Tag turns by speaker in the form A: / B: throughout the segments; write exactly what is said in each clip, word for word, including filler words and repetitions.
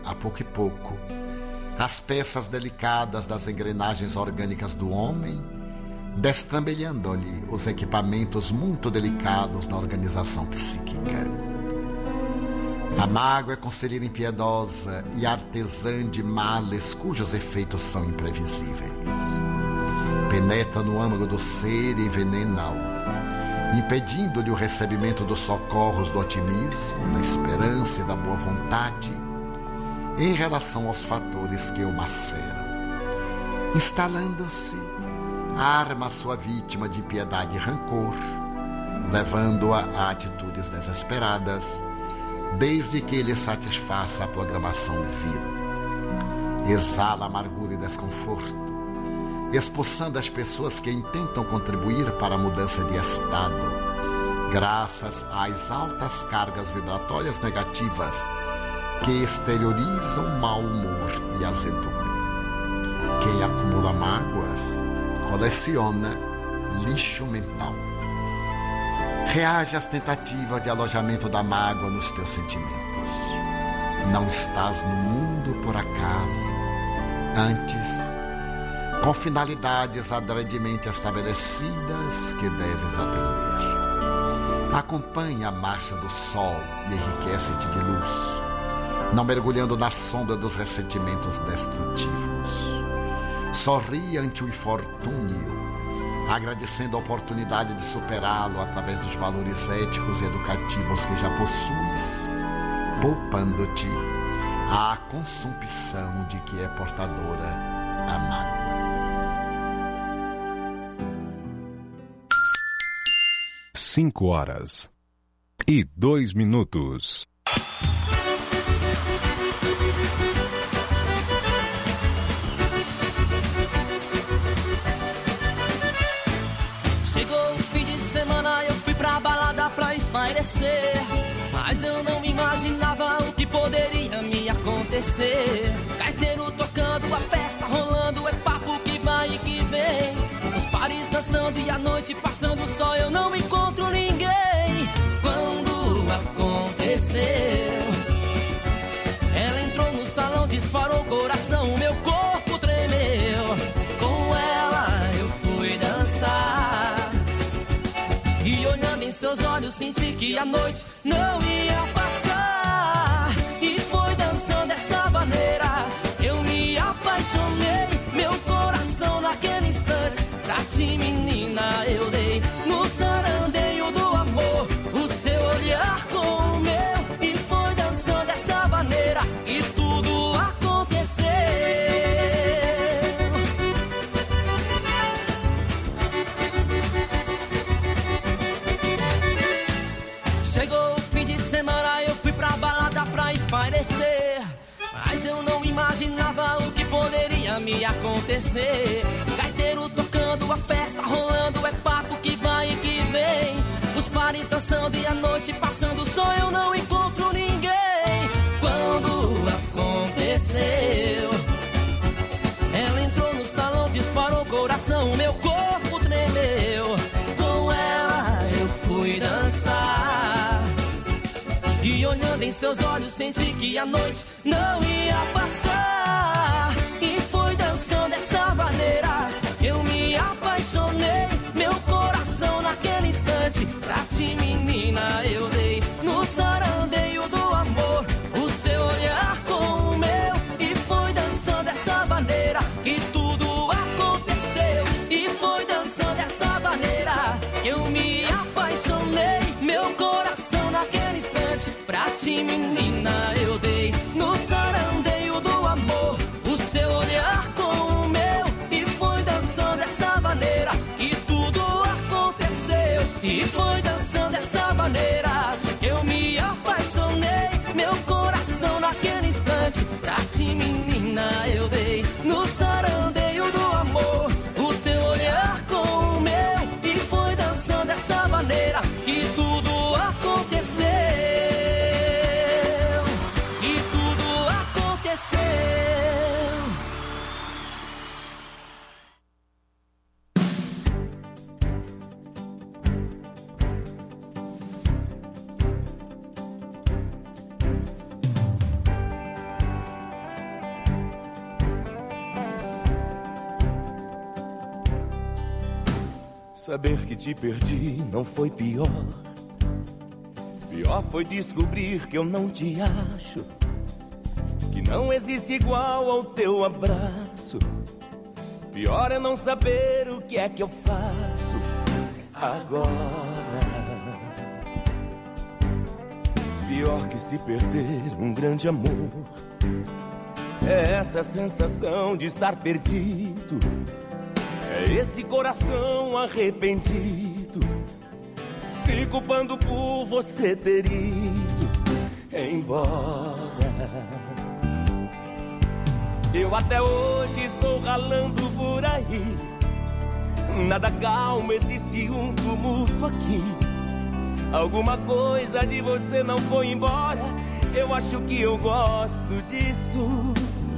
A: a pouco e pouco, as peças delicadas das engrenagens orgânicas do homem, destambelhando-lhe os equipamentos muito delicados da organização psíquica. A mágoa é conselheira impiedosa e artesã de males cujos efeitos são imprevisíveis. Penetra no âmago do ser e envenena-o, impedindo-lhe o recebimento dos socorros do otimismo, da esperança e da boa vontade em relação aos fatores que o maceram. Instalando-se, arma sua vítima de impiedade e rancor, levando-a a atitudes desesperadas, desde que ele satisfaça a programação vil. Exala amargura e desconforto, expulsando as pessoas que intentam contribuir para a mudança de estado, graças às altas cargas vibratórias negativas que exteriorizam mau humor e azedume. Quem acumula mágoas, coleciona lixo mental. Reage às tentativas de alojamento da mágoa nos teus sentimentos. Não estás no mundo por acaso, antes, com finalidades adredemente estabelecidas que deves atender. Acompanha a marcha do sol e enriquece-te de luz, não mergulhando na sombra dos ressentimentos destrutivos. Sorri ante o infortúnio, agradecendo a oportunidade de superá-lo através dos valores éticos e educativos que já possuis, poupando-te a consumpção de que é portadora a mágoa.
B: Cinco horas e dois minutos.
C: Mas eu não imaginava o que poderia me acontecer. Gaiteiro tocando, a festa rolando, é papo que vai e que vem. Os pares dançando e a noite passando, só eu não encontro ninguém. Quando aconteceu, ela entrou no salão, disparou o coração, o meu corpo tremeu. Com ela eu fui dançar e olhando em seus olhos senti que a noite não ia passar. E foi dançando dessa maneira, eu me apaixonei. Meu coração naquele instante, pra ti menina eu dei. No sarandeio do amor, o seu olhar com o meu. E foi dançando dessa maneira e tudo aconteceu. Mas eu não imaginava o que poderia me acontecer. Gaiteiro tocando, a festa rolando, é papo que vai e que vem. Os pares dançando e a noite passando, só eu não encontro ninguém. Quando aconteceu, ela entrou no salão, disparou o coração, o meu corpo tremeu. Com ela eu fui dançar e olhando em seus olhos senti que a noite não ia passar. E foi dançando dessa maneira, eu me apaixonei. Meu coração naquele instante, pra ti menina eu dei. No sarandeio do amor, o seu olhar com o meu. E foi dançando dessa maneira que tudo aconteceu. E foi dançando dessa maneira que eu me apaixonei. Meu coração naquele instante, pra ti menina eu dei. No sarandeio do amor,
D: Saber que te perdi não foi pior. Pior foi descobrir que eu não te acho, que não existe igual ao teu abraço. Pior é não saber o que é que eu faço agora. Pior que se perder um grande amor é essa sensação de estar perdido. É esse coração arrependido, se culpando por você ter ido embora. Eu até hoje estou ralando por aí, nada calmo, existe um tumulto aqui. Alguma coisa de você não foi embora, eu acho que eu gosto disso.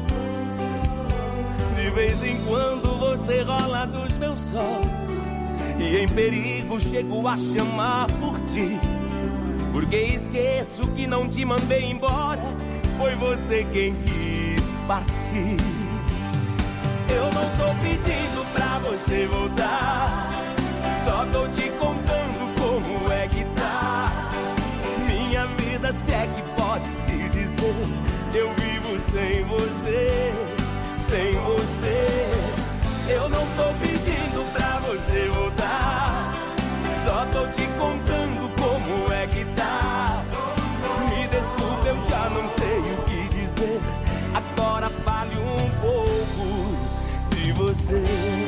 D: De vez em quando você rola dos meus olhos, e em perigo chego a chamar por ti, porque esqueço que não te mandei embora, foi você quem quis partir. Eu não tô pedindo pra você voltar, só tô te contando como é que tá minha vida, se é que pode se dizer. Eu vivo sem você, sem você. Eu não tô pedindo pra você voltar, só tô te contando como é que tá. Me desculpe, eu já não sei o que dizer. Agora fale um pouco de você.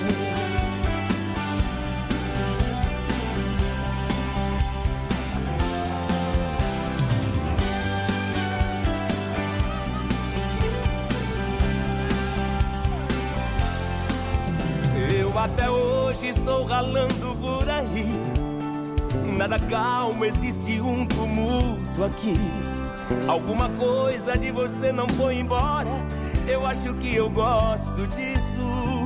D: Até hoje estou ralando por aí, nada calmo, existe um tumulto aqui. Alguma coisa de você não foi embora, eu acho que eu gosto disso.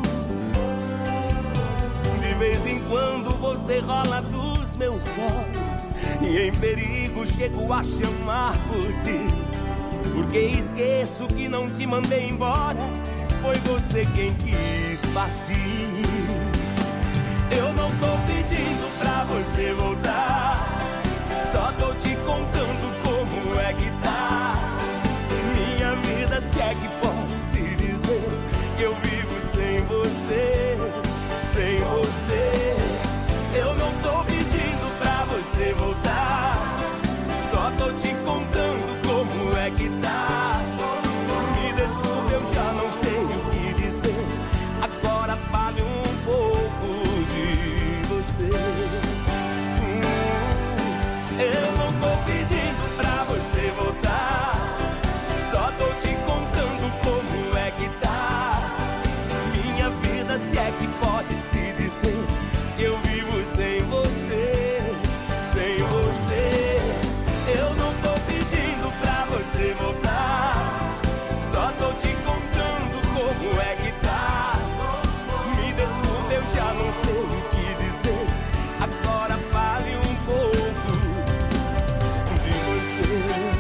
D: De vez em quando você rola dos meus olhos, e em perigo chego a chamar por ti, porque esqueço que não te mandei embora, foi você quem quis partir. Eu não tô pedindo pra você voltar, só tô te contando como é que tá minha vida, se é que pode se dizer. Eu vivo sem você, sem você. Eu não tô pedindo pra você voltar, só tô te contando como é que tá. Me desculpe, eu já não sei o que dizer. Agora fale um pouco de você. hum, Eu não tô pedindo pra você voltar, só tô te contando como é que tá minha vida, se é que pode se dizer. Eu vivo sem você, sem você. Eu não tô pedindo pra você voltar, só tô te contando como é que tá. Me desculpe, eu já não sei o que dizer. Agora fale um pouco de você.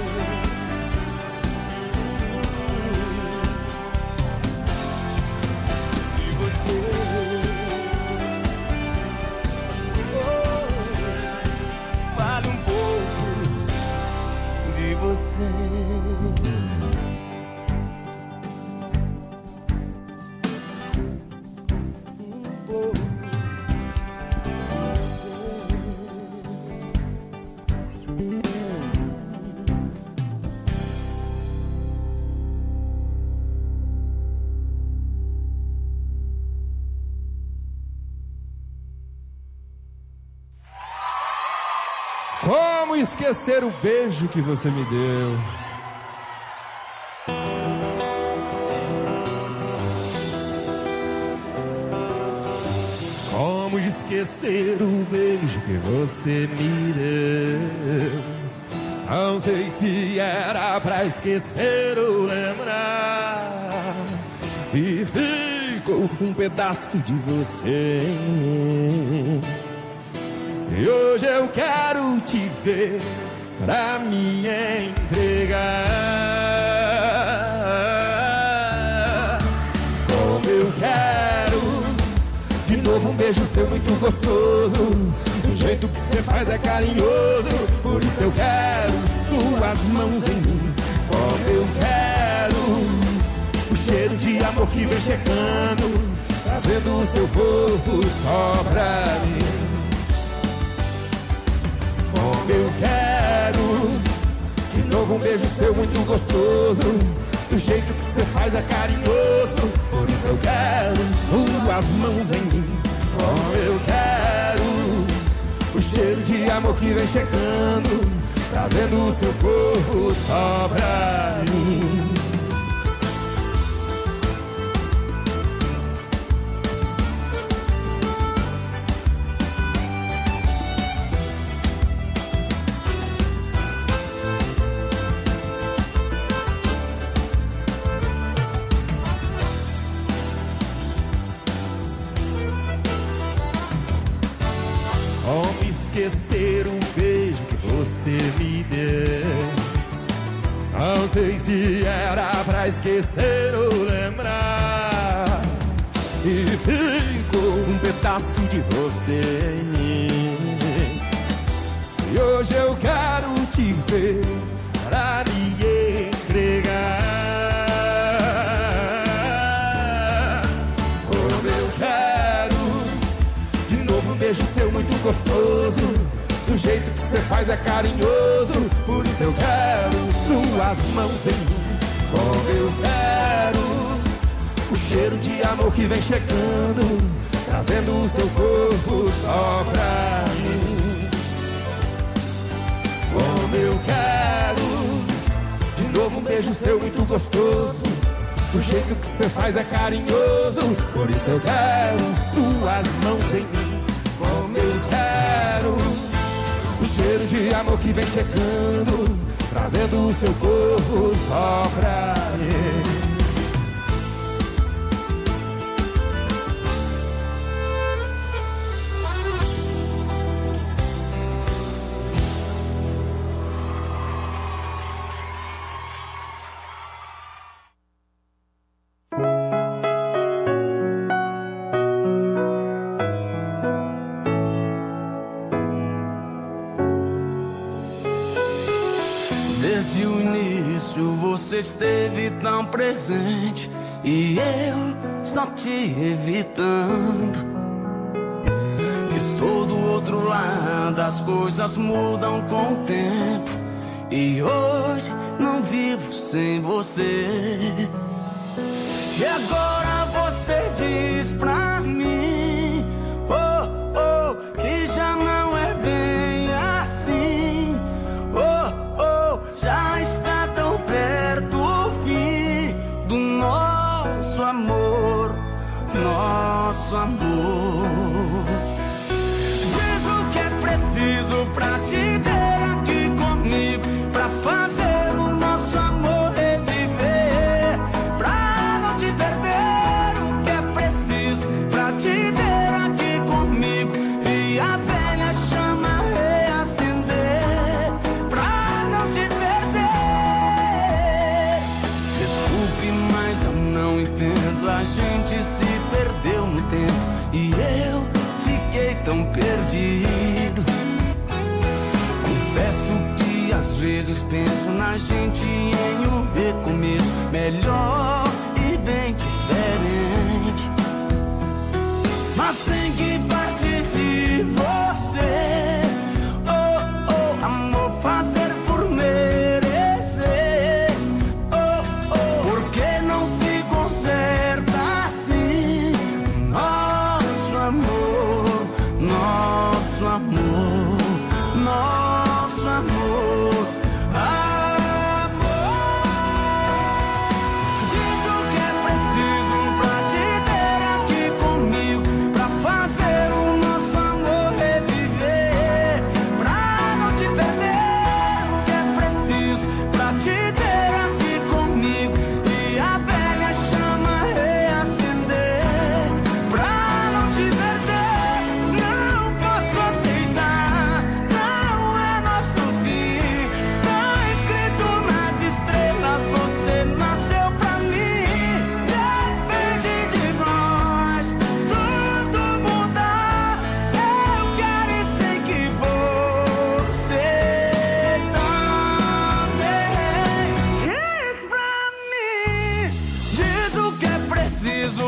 D: De você. Oh, fale um pouco de você.
E: Como esquecer o beijo que você me deu? Como esquecer o beijo que você me deu? Não sei se era pra esquecer ou lembrar, e ficou um pedaço de você em mim. E hoje eu quero te ver pra me entregar. Como eu quero de novo um beijo beijo seu muito gostoso. O jeito que você faz é carinhoso. Por isso eu quero suas mãos em mim. Como eu quero o cheiro de amor que vem chegando, trazendo o seu corpo só pra mim. Como eu quero de novo um beijo seu muito gostoso. Do jeito que você faz é carinhoso. Por isso eu quero suas mãos em mim. Como eu quero o cheiro de amor que vem chegando, trazendo o seu corpo só pra mim. Como esquecer um beijo que você me deu? Não sei se era pra esquecer ou lembrar. E ficou um pedaço de você em mim. E hoje eu quero te ver pra me entregar. Como eu quero de novo um beijo seu muito gostoso. Do jeito que você faz é carinhoso. Por isso eu quero suas mãos em mim. Como eu quero o cheiro de amor que vem chegando, trazendo o seu corpo só pra mim. Como eu quero de novo um beijo seu muito gostoso. Do jeito que você faz é carinhoso. Por isso eu quero suas mãos em mim. Como eu quero o cheiro de amor que vem chegando, trazendo o seu corpo só pra mim.
F: Desde o início você esteve tão presente e eu só te evitando. Estou do outro lado, as coisas mudam com o tempo e hoje não vivo sem você. E agora você diz pra mim, oh, oh, que já não é bem assim. Oh, oh, já está tão perto o fim do nosso amor, nosso amor. Diz o que é preciso pra te ter aqui comigo, pra fazer o nosso amor reviver, pra não te perder. O que é preciso pra te ter aqui comigo e a velha chama reacender, pra não te perder. Desculpe, mas eu não entendo. A gente se perdeu no tempo e eu fiquei tão perdido. Confesso que às vezes penso na gente em um recomeço melhor e bem diferente, mas tem que partir de você. Oh, oh, amor, fazer por merecer. Oh, oh, porque não se conserta assim nosso amor, nosso amor, nosso amor, amor.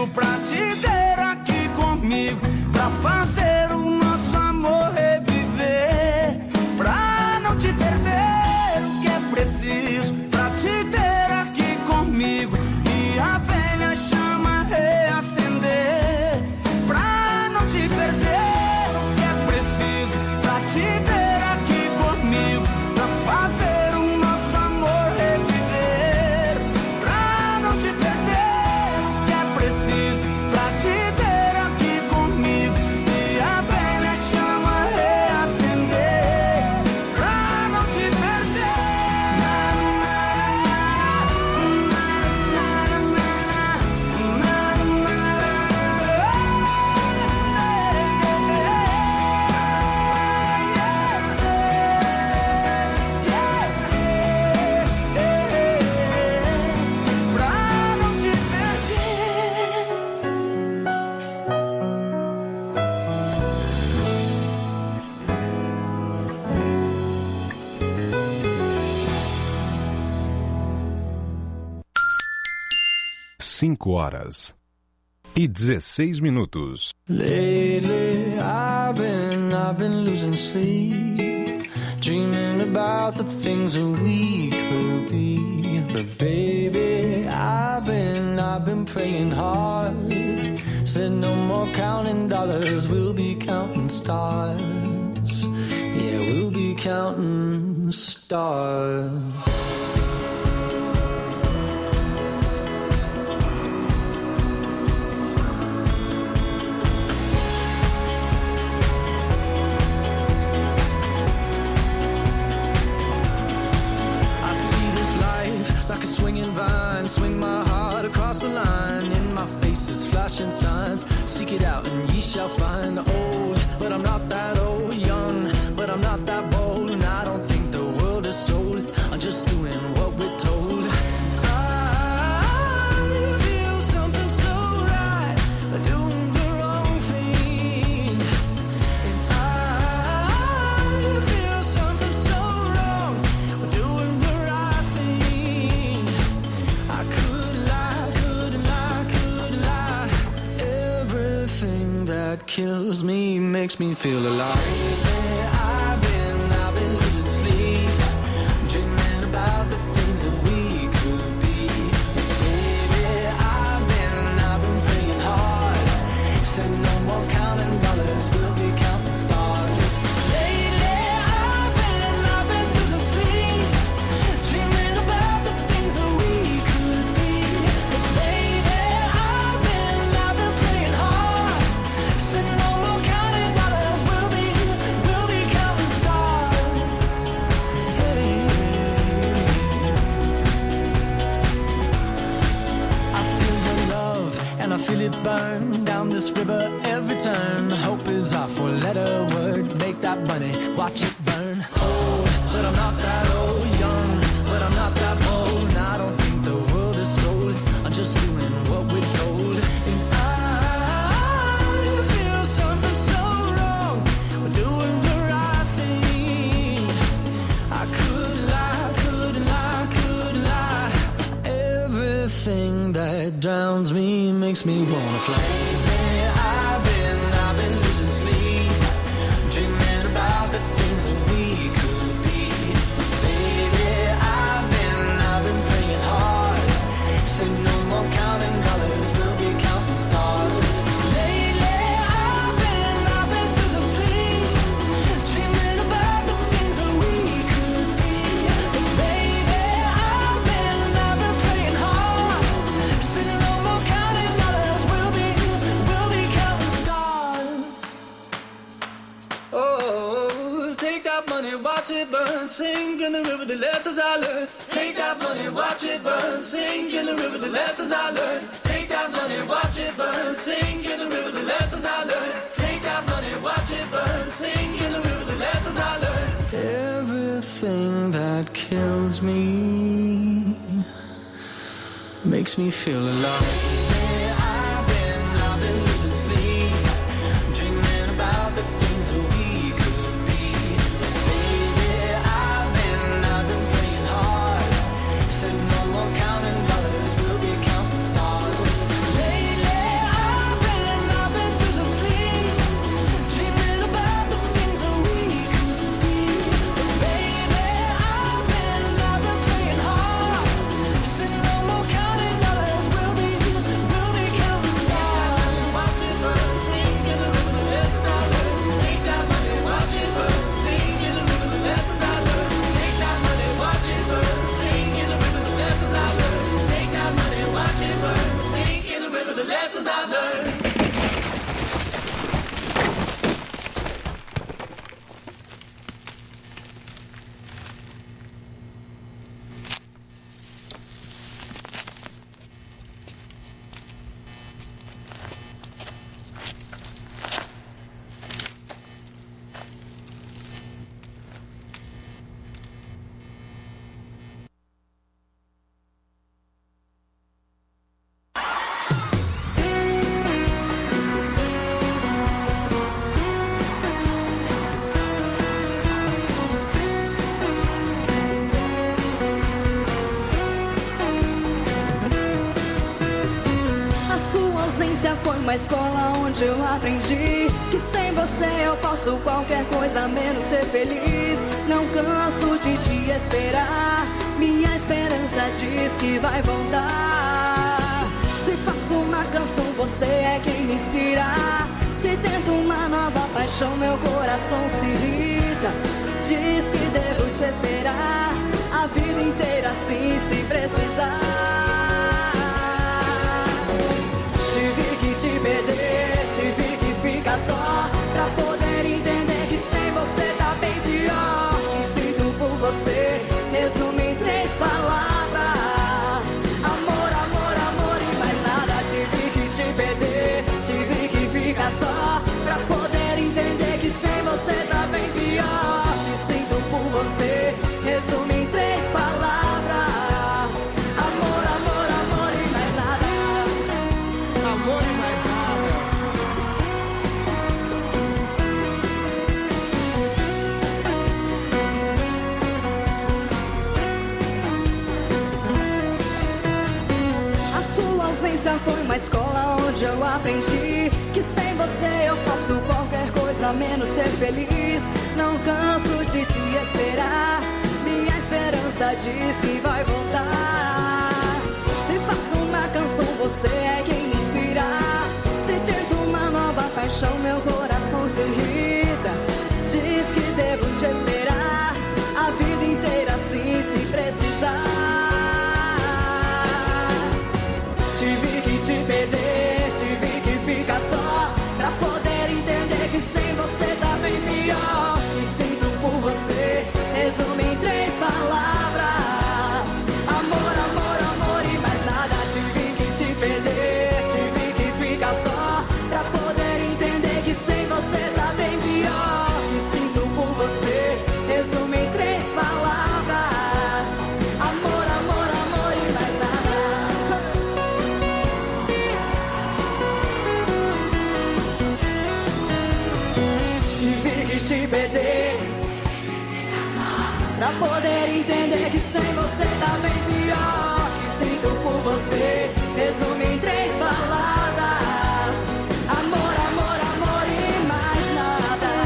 F: preciso pra te ter aqui comigo, pra fazer o nosso amor reviver, pra não te perder. O que é preciso pra te ter aqui comigo e a velha chama reacender, pra não te perder. O que é preciso pra te ter aqui comigo, pra fazer o nosso amor reviver, pra não te perder. O que é preciso pra te ter aqui comigo e a velha chama reacender, pra não te perder. Na, na, pra não te perder.
B: Cinco horas e dezesseis minutos.
C: Lately, I've been, I've been losing sleep, dreaming about the things that we could be. But baby, I've been, I've been praying hard. Said no more counting dollars, we'll be counting stars. Yeah, we'll be counting stars. I see this life like a swinging vine, swing my heart across the line. In my face is flashing signs, seek it out and ye shall find. Old, but I'm not that old. Young, but I'm not that bold. And I don't think the world is sold, I'm just doing what we're told. I feel something so right, doing the wrong thing. And I feel something so wrong, doing the right thing. I could lie, could lie, could lie. Everything that kills me makes me feel alive. I've been, I've been losing sleep, dreaming about the things that we could be. Baby, I've been, I've been praying hard. Said no more counting dollars, we'll be counting stars. Lately, I've been, I've been losing sleep, dreaming about the things that we could be. But baby, I've been, I've been praying hard. Said no more counting dollars, we'll be, we'll be counting stars. Hey. I feel your love and I feel it burn down this river every turn. Hope is our four-letter word. Make that money, watch it burn. Old, but I'm not that old. Young, but I'm not that bold. And I don't think the world is sold, I'm just doing what we're told. And I feel something so wrong, we're doing the right thing. I could lie, could lie, could lie. Everything that drowns me makes me wanna fly. I've been, I've been losing sleep, dreaming about the things that we could be. Baby, I've been, I've been praying hard. Say no more counting dollars, we'll be counting stars. Lately, I've been, I've been losing sleep, dreaming about the things that we could be. But baby, I've been, I've been praying hard. Say no more counting dollars, we'll be, we'll be counting stars. Oh, take that money, watch it burn, sink in the river, the lessons I learned. Take that money, watch it burn, sink in the river, the lessons I learned. Take that money, watch it burn, sink in the river, the lessons I learned. Take that money, watch it burn, sink in the river, the lessons I learned. Everything that kills me makes me feel alive. I've been, I've been losing sleep, dreaming about the things that we could be. Baby, I've been, I've been praying hard. Said no more counting dollars, we'll be counting stars. Lately,
G: foi uma escola onde eu aprendi que sem você eu posso qualquer coisa menos ser feliz. Não canso de te esperar, minha esperança diz que vai voltar. Se faço uma canção, você é quem me inspira. Se tento uma nova paixão, meu coração se irrita. Diz que devo te esperar a vida inteira assim, se precisar. Tive que te perder, tive que ficar só, pra poder entender que sem você tá bem pior. Que sinto por você, resumo em três palavras: amor, amor, amor e mais nada. Tive que te perder, tive que ficar só, pra poder entender que sem você tá bem pior. Que sinto por você, resumo em três palavras: amor, amor, amor e mais nada.
A: Amor e mais nada.
G: A sua ausência foi uma escola onde eu aprendi que sem você eu posso qualquer coisa menos ser feliz. Não canso de te esperar, minha esperança diz que vai voltar. Se faço uma canção, você é quem me inspira. Se tento uma nova paixão, meu coração se irrita. Diz que devo te esperar a vida inteira assim, se precisar. Tive que te perder, tive que ficar só, pra poder entender que sem você tá bem pior. E sinto por você, resumo em três palavras: amor, amor, amor e mais nada. Tive que te perder, tive que ficar só, pra poder entender que sem você tá bem pior. E sinto por você, resumo em três palavras: amor, amor, amor e mais nada. Tive que te perder, pra poder entender que sem você tá bem pior. Que sinto por você, resumo em três palavras: amor, amor, amor e mais nada.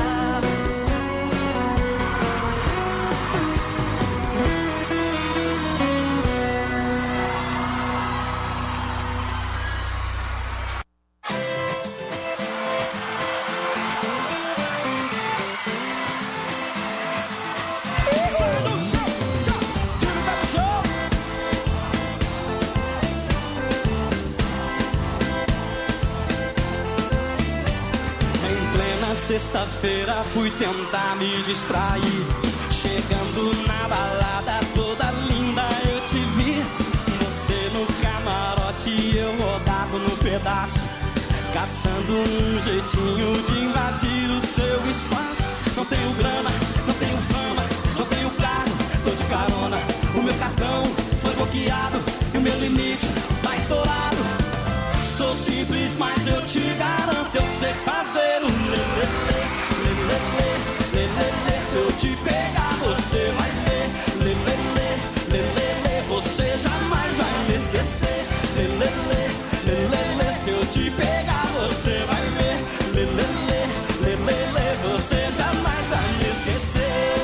F: Sexta-feira fui tentar me distrair, chegando na balada toda linda eu te vi. Você no camarote e eu rodado no pedaço, caçando um jeitinho de invadir o seu espaço. Não tenho grana, não tenho fama, não tenho carro, tô de carona. O meu cartão foi bloqueado e o meu limite tá estourado. Sou simples, mas eu te garanto, eu sei fazer um lelele, lelele, lelele. Se eu te pegar, você vai ver, lelele, lelele. Você jamais vai me esquecer, lelele, lelele. Se eu te pegar, você vai ver, lelele, lelele. Você jamais vai me esquecer.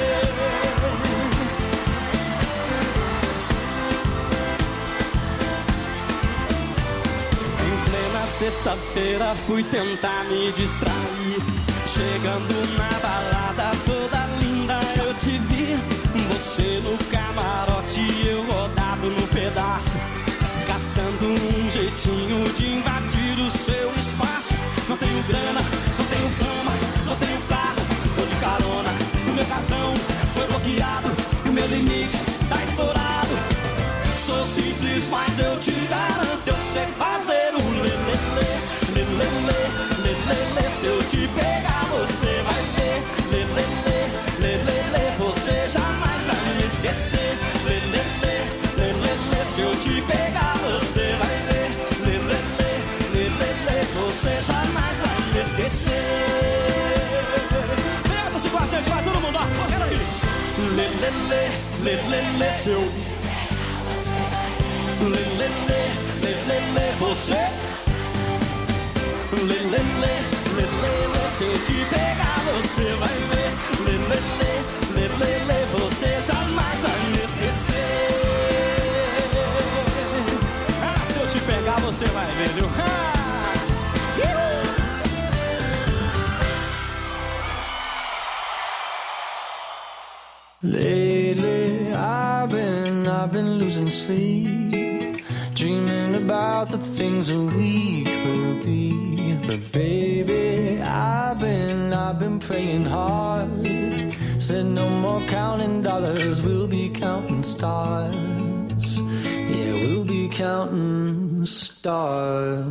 F: Sexta-feira fui tentar me distrair, chegando na balada toda linda eu te vi. Você no camarote e eu rodado no pedaço, caçando um jeitinho de invadir o seu espaço. Não tenho grana, não tenho fama, não tenho carro, tô de carona. O meu cartão foi bloqueado e o meu limite tá estourado. Sou simples, mas eu te garanto, eu sei fazer um lelele, lelele, lelele. Se eu te pegar, você vai ver, lelele, lelele. Você jamais vai me esquecer, lelele, lelele. Se eu te pegar, você vai ver, lelele, lelele. Você jamais vai me esquecer. Pega-se com a gente, vai todo mundo, ó, quero aqui. Lelele, lelele. Se eu lelele, lelele, você
H: você vai ver, viu?
F: Lately I've been, I've been losing sleep, dreaming about the things that we could be. But baby, I've been, I've been praying hard. Said no more counting dollars, we'll be counting stars. Yeah, we'll be counting stars.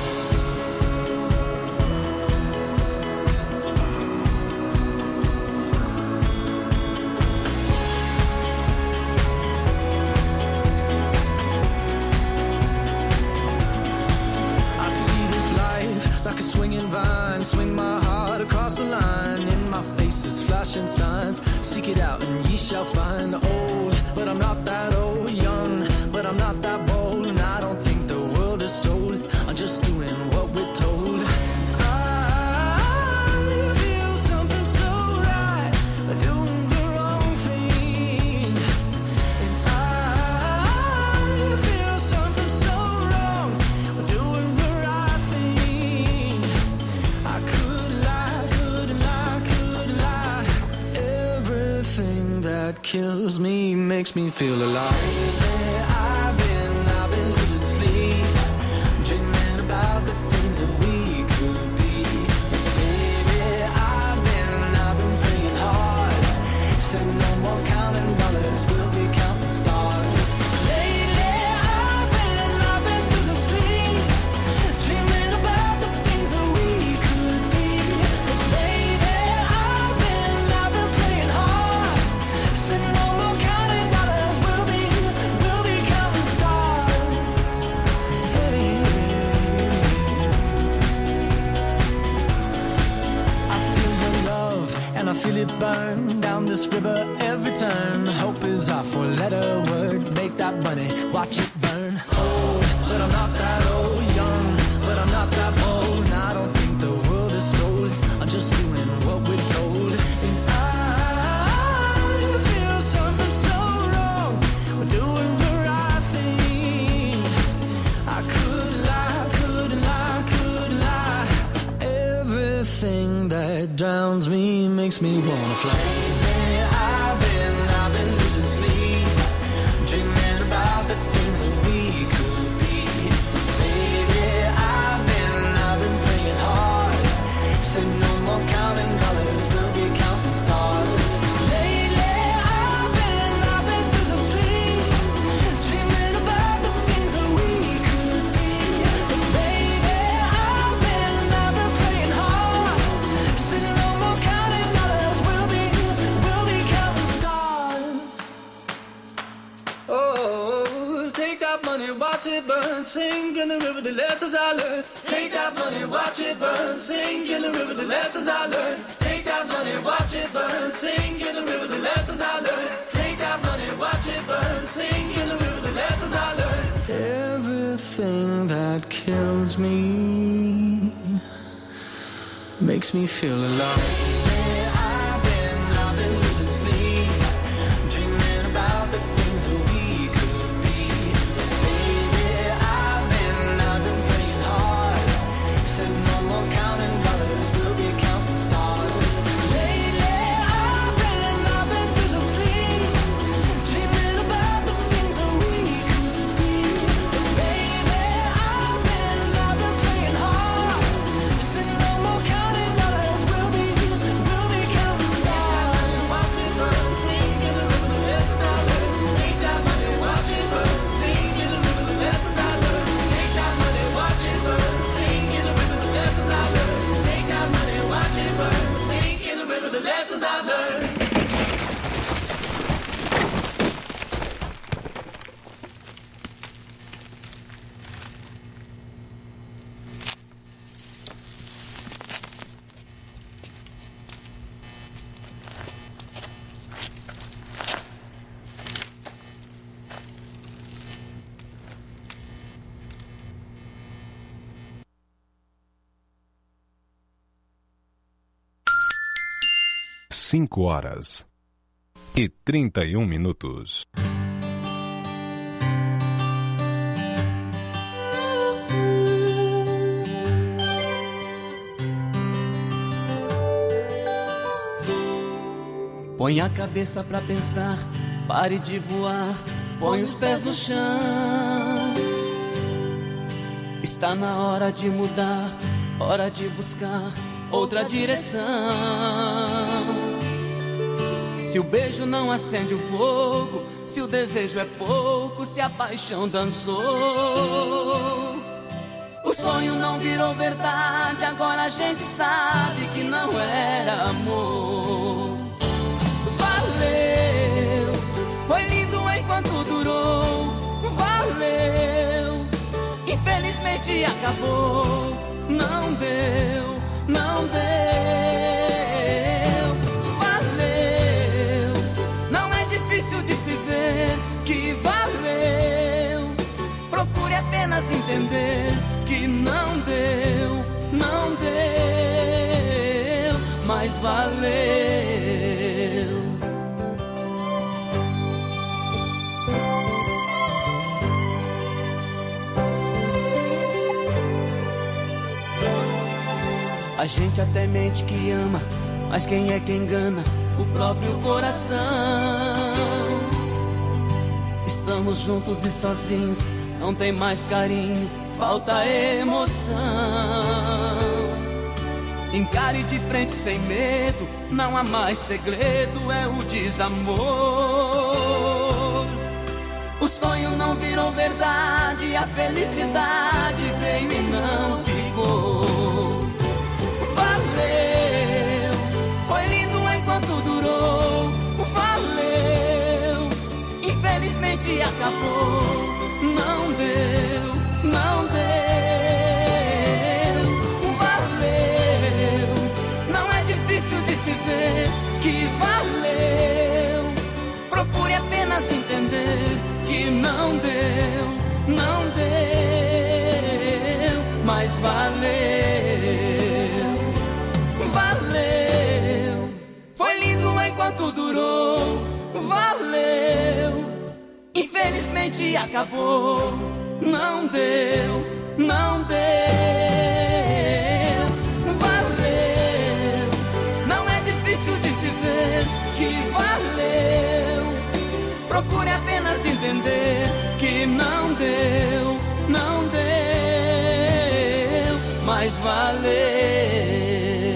F: Like a swinging vine, swing my heart across the line. In my face is flashing signs. Seek it out and ye shall find. Old, but I'm not that old. Young, but I'm not that bold. And I don't think the world is sold. I'm just doing what we're told. I feel something so right, doing the wrong thing. And I feel something so wrong, doing the right thing. I could lie, could lie, could lie. Everything that kills me makes me feel alive. I've been, I've been losing sleep, dreaming about the things that we could be. Baby, I've been, I've been praying hard. Said no more counting dollars, we'll be counting stars. Lately, I've been, I've been losing sleep, dreaming about the things that we could be. Baby, I've been, I've been praying hard. Said no more counting dollars, we'll be, we'll be counting stars. Hey. I feel your love and I feel it burn down this river every turn. Hope is our four-letter word. Make that money, watch it burn. Old, but I'm not that old. Young, but I'm not that bold. And I don't think the world is sold. I'm just doing what we're told. And I feel something so wrong. We're doing the right thing. I could lie, could lie, could lie. Everything that drowns me makes me wanna fly. I've been, I've been losing sleep, dreaming about the things that we could be. Baby, I've been, I've been praying hard. Said no more counting dollars, we'll be counting stars. Lately, I've been, I've been losing sleep, dreaming about the things that we could be. But baby, I've been, I've been praying hard. Said no more counting dollars, we'll be, we'll be counting stars. Oh, take that money, watch it burn, sink in the river, the lessons I learned. Take that money, watch it burn, sink in the river, the lessons I learned. Take that money, watch it burn, sink in the river, the lessons I learned. Take that money, watch it burn, sink in the river, the lessons I learned. Everything that kills me makes me feel alive. I've been, I've been losing sleep, dreaming about the things that we could be. Baby, I've been, I've been praying hard. Said no more counting dollars, we'll be counting stars. Lately, I've been, I've been losing sleep, dreaming about the things that we could be. Baby, I've been, I've been praying hard. Said no more counting dollars, we'll be, we'll be counting stars. Watch it burn, sing in the river, the lessons I learned. Take that money, watch it burn, sing in the river, the lessons I learned. Take that money, watch it burn, sing in the river, the lessons I learned. Take that money, watch it burn, sing in the river, the lessons I've learned.
B: Cinco horas e trinta e um minutos.
F: Põe a cabeça pra pensar, pare de voar, põe os pés no chão. Está na hora de mudar, hora de buscar outra direção. Se o beijo não acende o fogo, se o desejo é pouco, se a paixão dançou, o sonho não virou verdade, agora a gente sabe que não era amor. Valeu, foi lindo enquanto durou, valeu, infelizmente acabou, não deu, não deu. Valeu, não é difícil de se ver que valeu, procure apenas entender que não deu, não deu, mas valeu. A gente até mente que ama, mas quem é que engana? O próprio coração. Estamos juntos e sozinhos, não tem mais carinho, falta emoção. Encare de frente sem medo, não há mais segredo, é o desamor. O sonho não virou verdade, a felicidade veio e não ficou. Valeu, foi lindo enquanto durou, valeu, infelizmente acabou, não deu, não deu. Valeu, não é difícil de se ver que valeu, procure apenas entender que não deu, não deu, mas valeu. Valeu, foi lindo enquanto durou, valeu, infelizmente acabou, não deu, não deu. Valeu, não é difícil de se ver que valeu, procure apenas entender que não deu, não deu, mas valeu.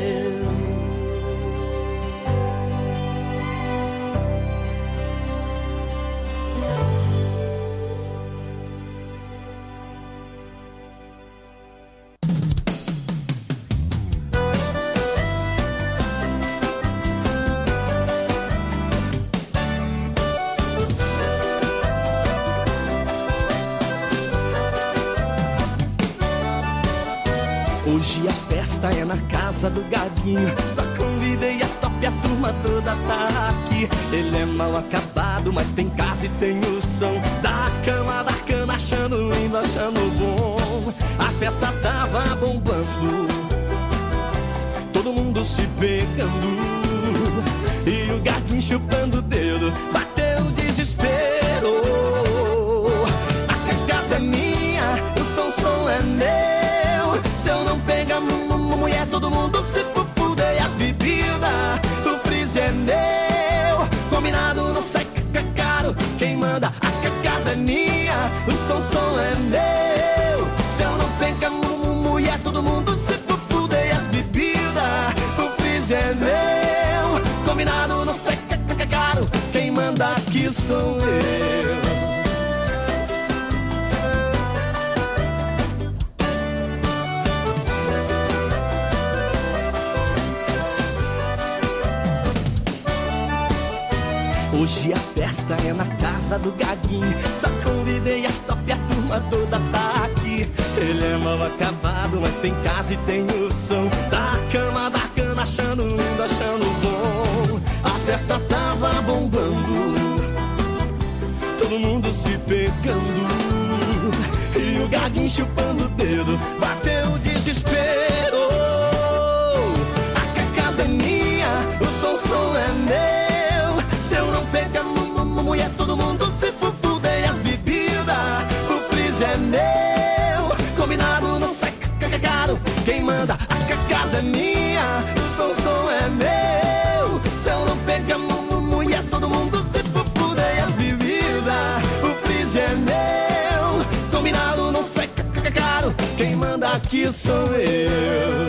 D: Hoje a festa é na casa do Gaguinho, só convidei as top e a turma toda tá aqui. Ele é mal acabado, mas tem casa e tem o som da cama, da cana, achando lindo, achando bom. A festa tava bombando, todo mundo se pegando, e o Gaguinho chupando o dedo, bateu o desespero. A casa é minha, o som, som é meu. Se eu não pegar mulher, todo mundo se fufuda. E as bebidas, o freezer é meu. Combinado não sai caro, quem manda a casa é minha. O som, som é meu. Se eu não pegar mulher, todo mundo se fufuda. E as bebidas, o freezer é meu. Combinado não sai caro, quem manda aqui sou eu. Hoje a festa é na casa do Gaguinho, só convidei as top e a turma toda tá aqui. Ele é mal acabado, mas tem casa e tem o som da cama, da cana, achando lindo, achando bom. A festa tava bombando, todo mundo se pegando, e o Gaguinho chupando o dedo, bateu o desespero. A casa é minha, o som, som é meu. Se eu não pegar mulher, todo mundo se fufuda. E as bebidas, o freezer é meu. Combinado não sai caro, quem manda a casa é minha. O som, som é meu. Se eu não pegar
E: que sou eu.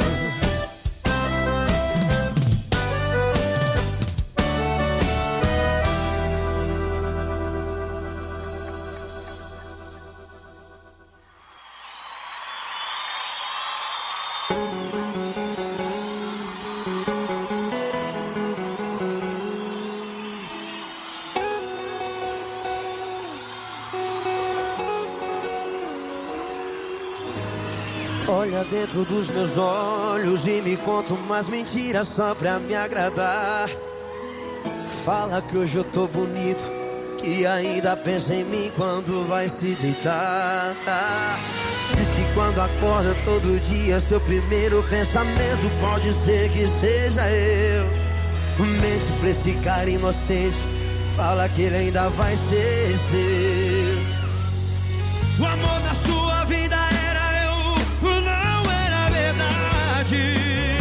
H: Olha dentro dos meus olhos e me conta umas mentiras só pra me agradar. Fala que hoje eu tô bonito, que ainda pensa em mim quando vai se deitar. Diz que quando acorda todo dia, seu primeiro pensamento pode ser que seja eu. Mente pra esse cara inocente, fala que ele ainda vai ser seu. O amor da sua vida era eu, não era verdade.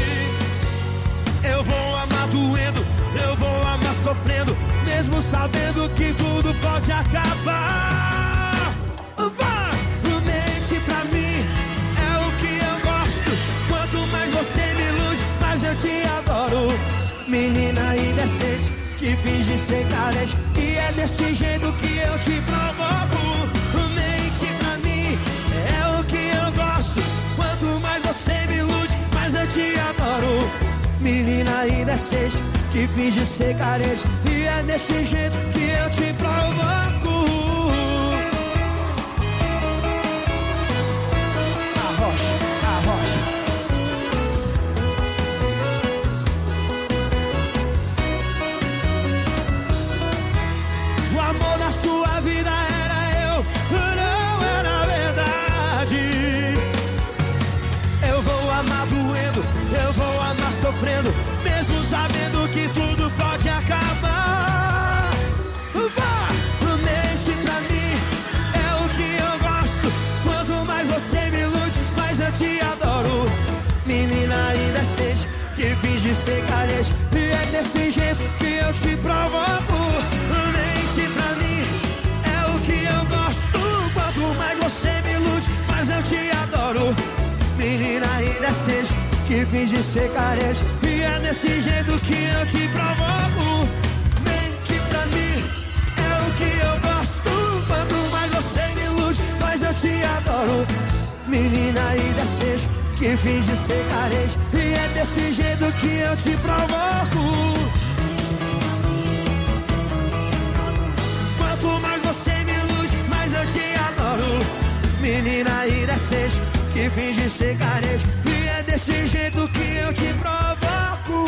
H: Eu vou amar doendo, eu vou amar sofrendo, mesmo sabendo que tudo pode acabar. Vá, mente pra mim, é o que eu gosto. Quanto mais você me ilude, mais eu te adoro. Menina indecente, que finge ser carente, e é desse jeito que eu te provoco. Mente pra mim, é o que eu gosto. Quanto mais você me ilude, mais eu te adoro. Menina indecente, que finge ser carente, e é desse jeito que eu te provoco. Arrocha, arrocha. O amor da sua vida era eu, não era verdade. Eu vou amar doendo, eu vou amar sofrendo, mesmo sabendo que tudo pode acabar. Vá, mente pra mim, é o que eu gosto. Quanto mais você me ilude, mais eu te adoro. Menina indecente, que finge ser carente, e é desse jeito que eu te provoco. Mente pra mim, é o que eu gosto. Quanto mais você me ilude, mais eu te adoro. Menina indecente, que finge ser carente, e é desse jeito que eu te provoco. Mente pra mim, é o que eu gosto. Quanto mais você me ilude, mais eu te adoro. Menina indecente, que finge ser carente, e é desse jeito que eu te provoco. Quanto mais você me ilude, mais eu te adoro. Menina indecente, que finge ser carente, e é desse jeito que eu te provoco.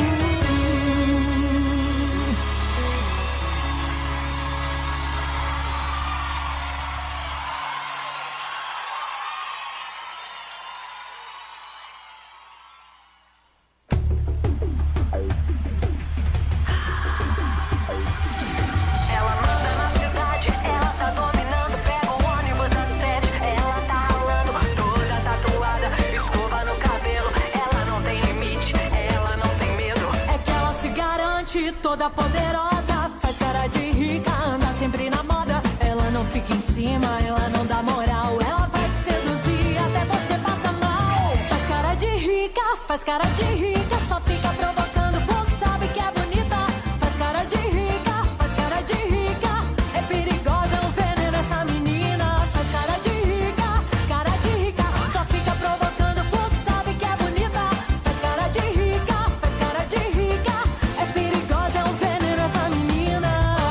G: Ela manda na cidade, ela tá dominando. Pega o ônibus das sete, ela tá ralando, toda tatuada, escova no cabelo. Ela não tem limite, ela não tem medo.
I: É que ela se garante toda poderosa, faz cara de rica, anda sempre na moda. Ela não fica em cima, ela não dá moral, ela vai te seduzir até você passa mal. Faz cara de rica, faz cara de rica, só fica provocando porque sabe que é bonita. Faz cara de rica, faz cara de rica, é perigosa, é um veneno essa menina. Faz cara de rica, cara de rica, só fica provocando porque sabe que é bonita. Faz cara de rica, faz cara de rica, é perigosa, é um veneno essa menina.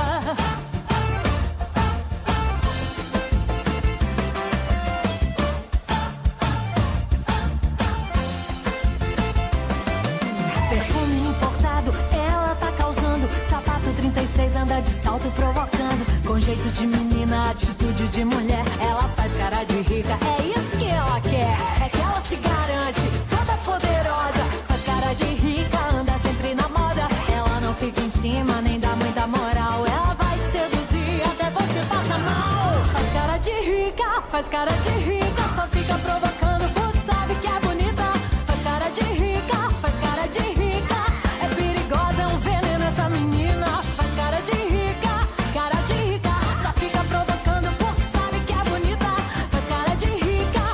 I: Perfume importado, ela tá causando. Sapato trinta e seis, anda de salto provocando. Com jeito de menina, atitude de mulher. Ela faz cara de rica, é isso que ela quer. É que ela se garante, toda poderosa. Faz cara de rica, anda sempre na moda. Ela não fica em cima, nem dá muita moral. Ela vai te seduzir até você passa mal. Faz cara de rica, faz cara de rica, só fica provocando porque sabe que é bonita. Faz cara de rica, faz cara de rica, é perigosa, é um veneno essa menina. Faz cara de rica, cara de rica, só fica provocando porque sabe que é bonita. Faz cara de rica,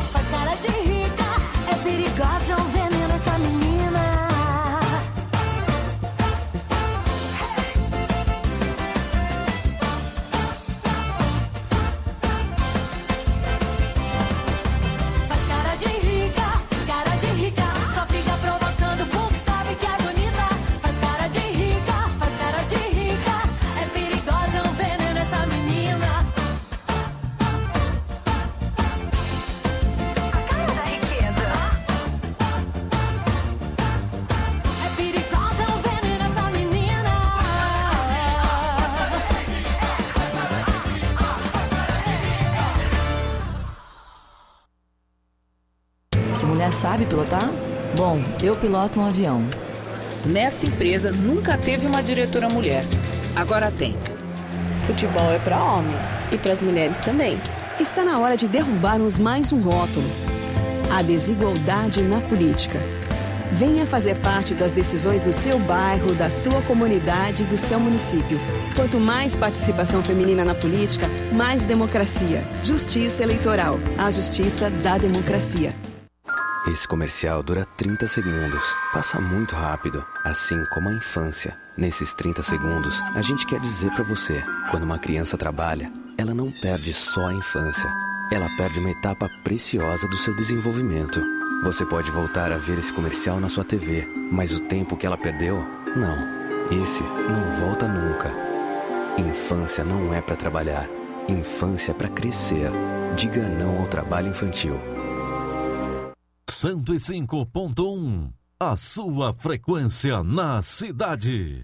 J: Essa mulher sabe pilotar? Bom, eu piloto um avião.
K: Nesta empresa nunca teve uma diretora mulher. Agora tem.
L: Futebol é para homem e para as mulheres também.
M: Está na hora de derrubarmos mais um rótulo: a desigualdade na política. Venha fazer parte das decisões do seu bairro, da sua comunidade e do seu município. Quanto mais participação feminina na política, mais democracia. Justiça eleitoral. A justiça da democracia.
N: Esse comercial dura trinta segundos. Passa muito rápido, assim como a infância. Nesses trinta segundos, a gente quer dizer pra você: quando uma criança trabalha, ela não perde só a infância. Ela perde uma etapa preciosa do seu desenvolvimento. Você pode voltar a ver esse comercial na sua T V, mas o tempo que ela perdeu, não. Esse não volta nunca. Infância não é pra trabalhar. Infância é pra crescer. Diga não ao trabalho infantil.
O: cento e cinco ponto um, a sua frequência na cidade.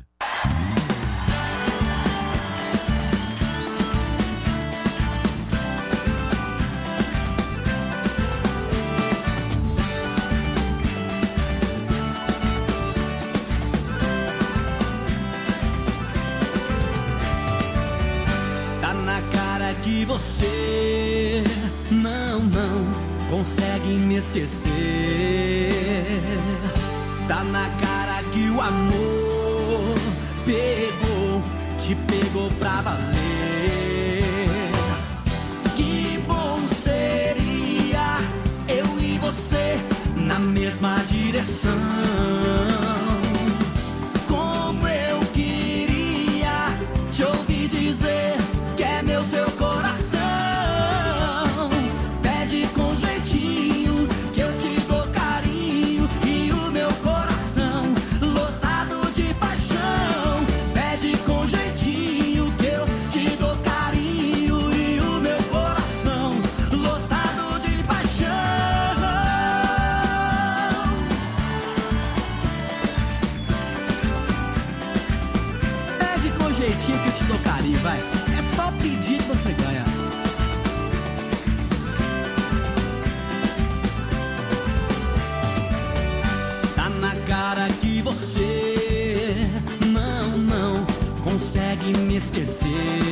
C: Tá na cara que você não, não consegue me esquecer. Tá na cara que o amor pegou, te pegou pra valer. Que bom seria eu e você na mesma direção. Como eu queria te ouvir dizer que é meu seu coração. Pede com jeitinho que eu te dou carinho e o meu coração lotado de paixão. Pede com jeitinho que eu te dou carinho e o meu coração lotado de paixão. Pede com jeitinho que eu te dou carinho, vai. É só pedir que você ganha. Tá na cara que você não, não consegue me esquecer.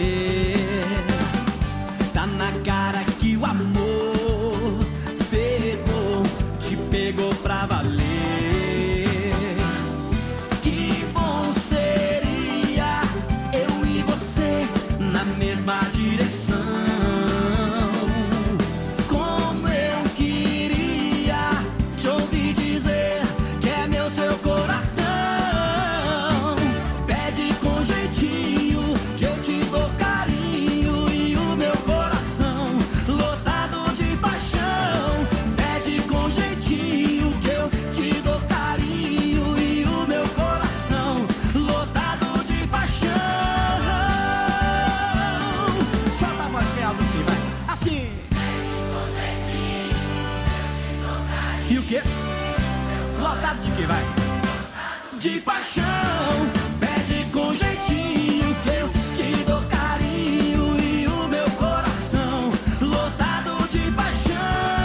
C: Tá na cara que o amor pegou, te pegou pra valer. Que bom seria eu e você na mesma direção. Como eu queria te ouvir dizer que é meu seu coração. Pede com jeitinho que eu te dou carinho e o meu coração lotado de paixão. Pede com jeitinho que eu te dou carinho e o meu coração lotado de paixão. Solta a voz bem alta assim, vai. Assim. E o quê? Lotado de quê, vai? De paixão. Pede com jeitinho que eu te dou carinho e o meu coração lotado de paixão.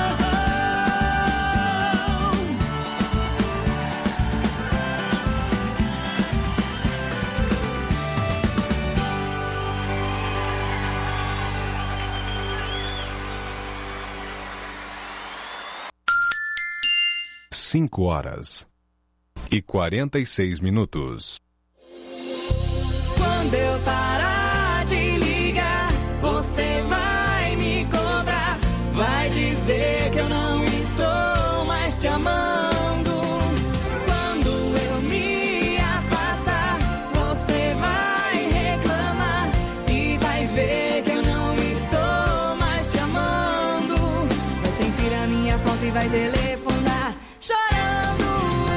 B: Cinco horas e quarenta e seis minutos.
G: Quando eu parar de ligar, você vai me cobrar. Vai dizer que eu não estou mais te amando. Quando eu me afastar, você vai reclamar e vai ver que eu não estou mais te amando. Vai sentir a minha falta e vai telefonar chorando.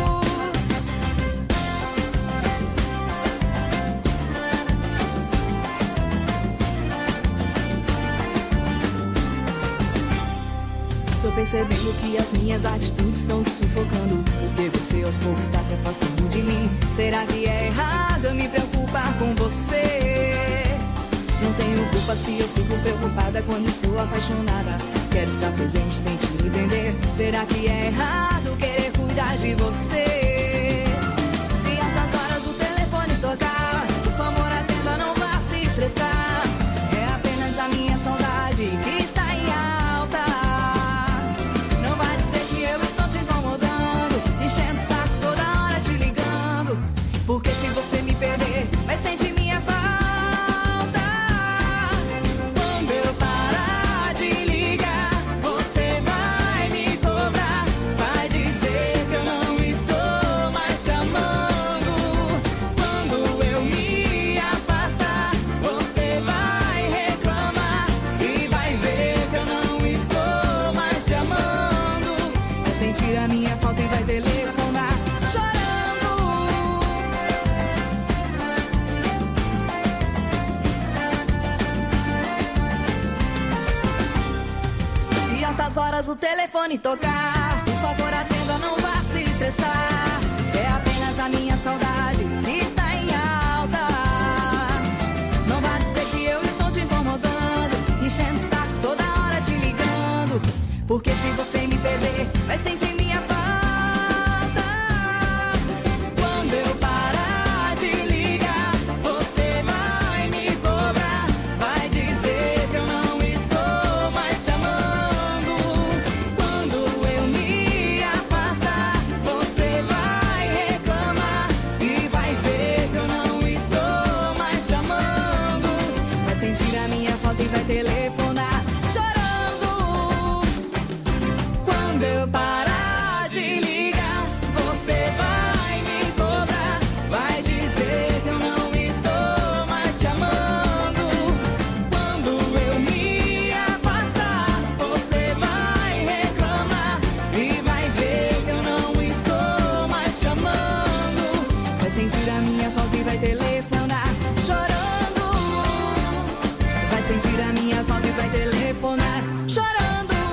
G: Tô percebendo que as minhas atitudes estão te sufocando, porque você aos poucos está se afastando de mim. Será que é errado eu me preocupar com você? Não tenho culpa se eu fico preocupada quando estou apaixonada. Quero estar presente, tente me entender.
I: será que é errado querer cuidar de você? Se altas horas o telefone tocar, por favor atenda, não vá se estressar. É apenas a minha saudade que está em alta. Não vai dizer que eu estou te incomodando, enchendo o saco toda hora te ligando. Porque se você me perder, vai sentir minha falta. Quando eu parar de ligar, você vai me cobrar, vai dizer que eu não estou mais te amando. Quando eu me afastar, você vai reclamar e vai ver que eu não estou mais te amando. Vai sentir a minha falta e vai telefonar chorando. Se altas horas o telefone tocar, por favor atenda, não vá se estressar. É apenas a minha saudade que está em alta. Não vá dizer que eu estou te incomodando, enchendo o saco toda hora te ligando. Porque se você me perder, vai sentir minha falta. Quando eu parar de ligar, você vai me cobrar, vai dizer que eu não estou mais te amando. Quando eu me afastar, você vai reclamar e vai ver que eu não estou mais te amando. Vai sentir a minha falta e vai telefonar chorando. Quando eu parar de ligar, você vai me cobrar, vai dizer que eu não estou mais te amando. Quando eu me afastar, você vai reclamar e vai ver que eu não estou mais te amando. Vai sentir a minha falta e vai telefonar chorando. Vai sentir a minha falta e vai telefonar chorando.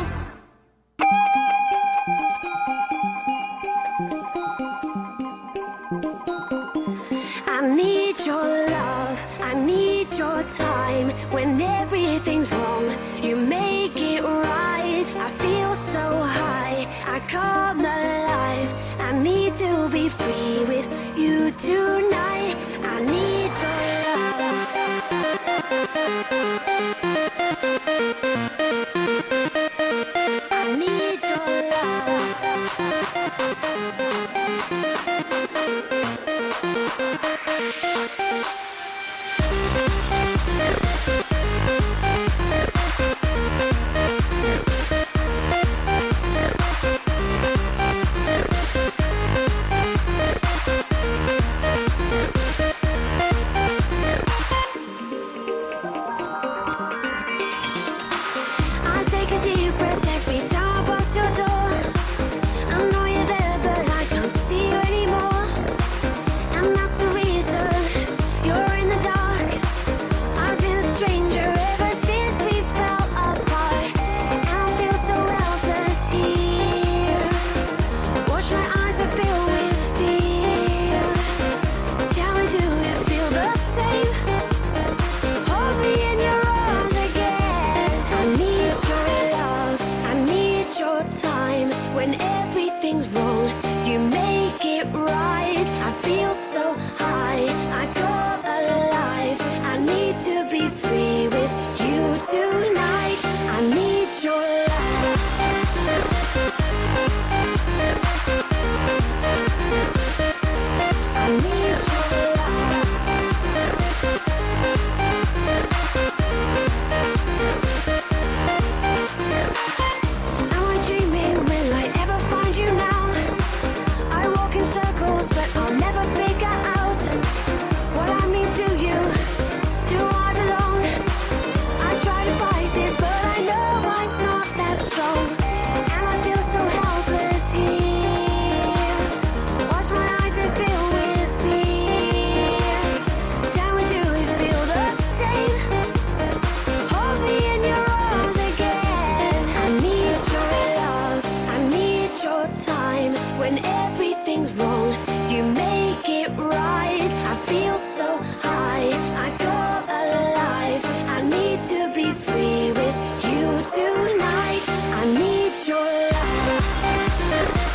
P: I need your love, I need your time. When everything's wrong, you make it right. I feel so high, I come alive. I need to be free with you tonight. I need your love. I need your love. I take a deep breath every time I pass your door. I know you're there, but I can't see you anymore. And that's the reason you're in the dark. I've been a stranger ever since we fell apart. And I feel so helpless here. Watch my eyes are filled with fear. Tell me, do you feel the same? Hold me in your arms again. I need your love, I need your time. When everything's wrong, you make it right. I feel so high, I come alive. I need to be free with you tonight. I need your love. I need your love. Am I dreaming? Will I ever find you now? I walk in circles, but I'll never figure out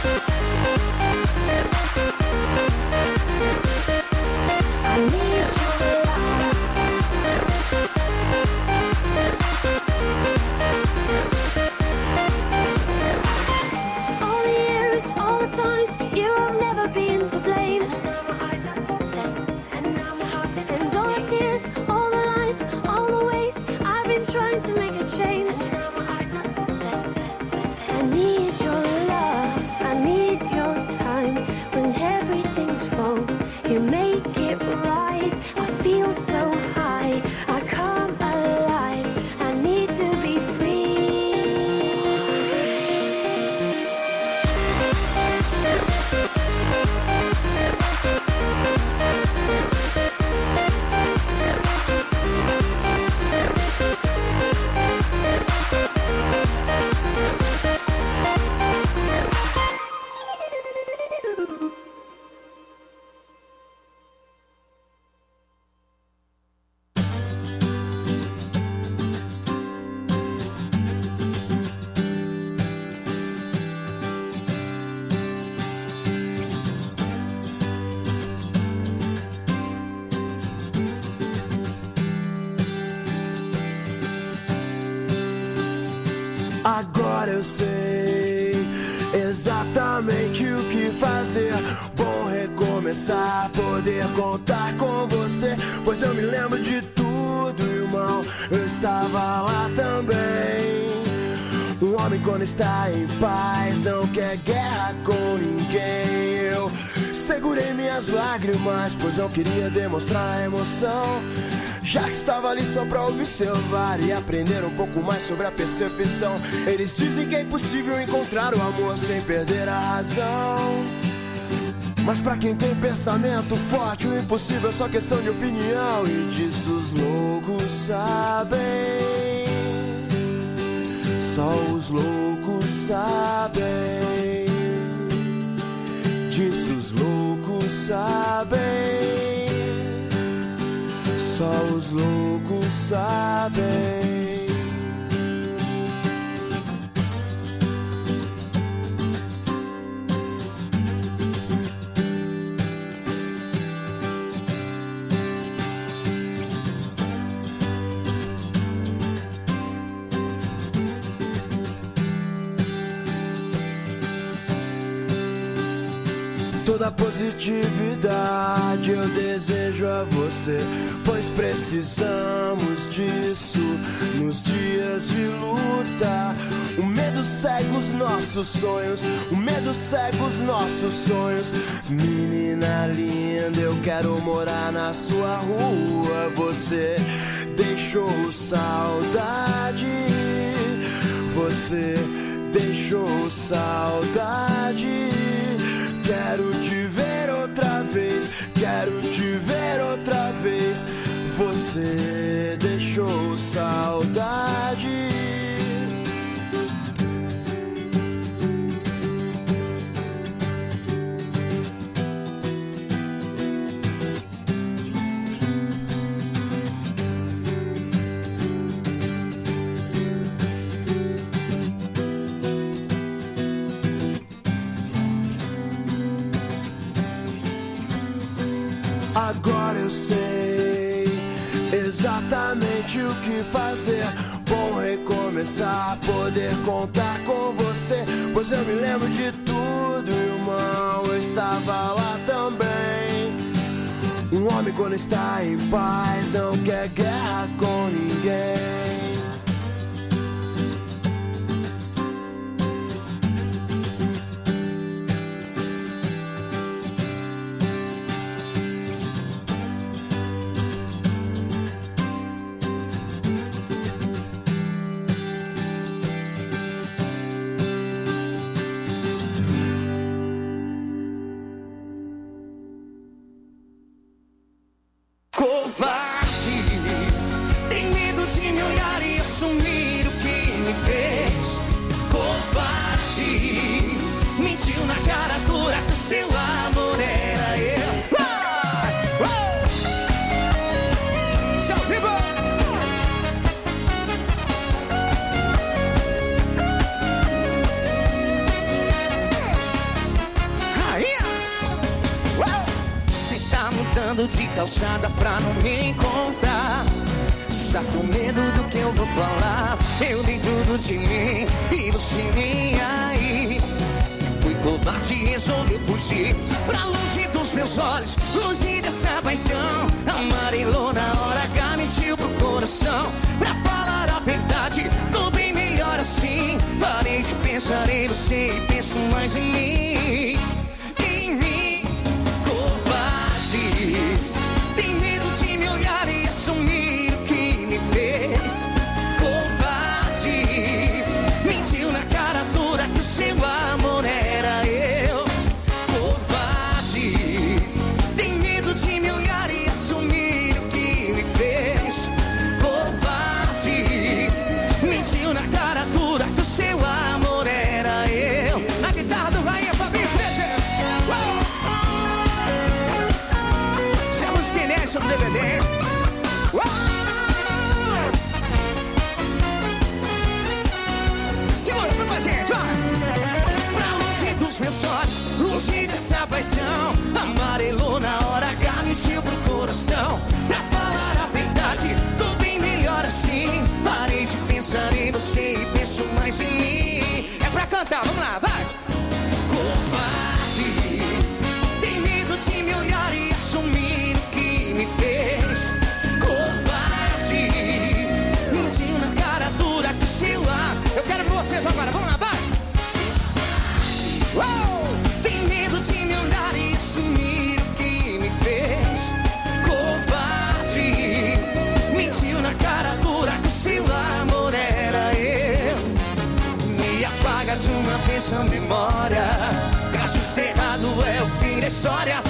H: Agora eu sei exatamente o que fazer. Bom recomeçar, poder contar com você. Pois eu me lembro de tudo, irmão. Eu estava lá também. Um homem quando está em paz não quer guerra com ninguém. Eu segurei minhas lágrimas, pois não queria demonstrar a emoção. Já que estava ali só pra observar e aprender um pouco mais sobre a percepção. Eles dizem que é impossível encontrar o amor sem perder a razão. Mas pra quem tem pensamento forte, o impossível é só questão de opinião. E disso os loucos sabem. Só os loucos sabem. Disso os loucos sabem. Só os loucos sabem. Toda positividade eu desejo a você, pois precisamos disso nos dias de luta. O medo cega os nossos sonhos, o medo cega os nossos sonhos. Menina linda, eu quero morar na sua rua. Você deixou saudade, você deixou saudade. Quero te ver outra vez, quero te ver outra vez. Você deixou saudade. Agora eu sei exatamente o que fazer. Bom recomeçar, poder contar com você. Pois eu me lembro de tudo, irmão. Eu estava lá também. Um homem quando está em paz não quer guerra com ninguém.
C: andando de calçada pra não me encontrar. Está com medo do que eu vou falar? Eu dei tudo de mim e você nem aí. Fui covarde e resolvi fugir pra longe dos meus olhos, longe dessa paixão. Amarelou na hora H, mentiu pro coração. Pra falar a verdade, tô bem melhor assim. Parei de pensar em você e penso mais em mim. Em mim, covarde. Tem medo de me olhar e assumir o que me fez. Covarde. Mentiu na cara dura que o seu amor era eu. Covarde. Tem medo de me olhar e assumir o que me fez. Covarde. Mentiu na cara dura que o seu amor era eu. Na guitarra do Rainha Fabinho treze. Se a música é inédita do D V D. Uau! Segura com a gente, vai! Pra longe dos meus olhos, longe dessa paixão. Amarelou na hora H, mentiu pro coração. Pra falar a verdade, tô bem melhor assim. Parei de pensar em você e penso mais em mim. É pra cantar, vamos lá, vai! Covarde. Tem medo de me olhar e assumir o que me fez. Covarde. Mentiu na cara dura que o seu ar. Eu quero pra vocês agora, vamos lá, vai! Uou! Tem medo de me olhar e assumir o que me fez. Covarde. Mentiu na cara dura que o seu amor era eu. Me apaga de uma vez a memória. Caso cerrado é o fim da história.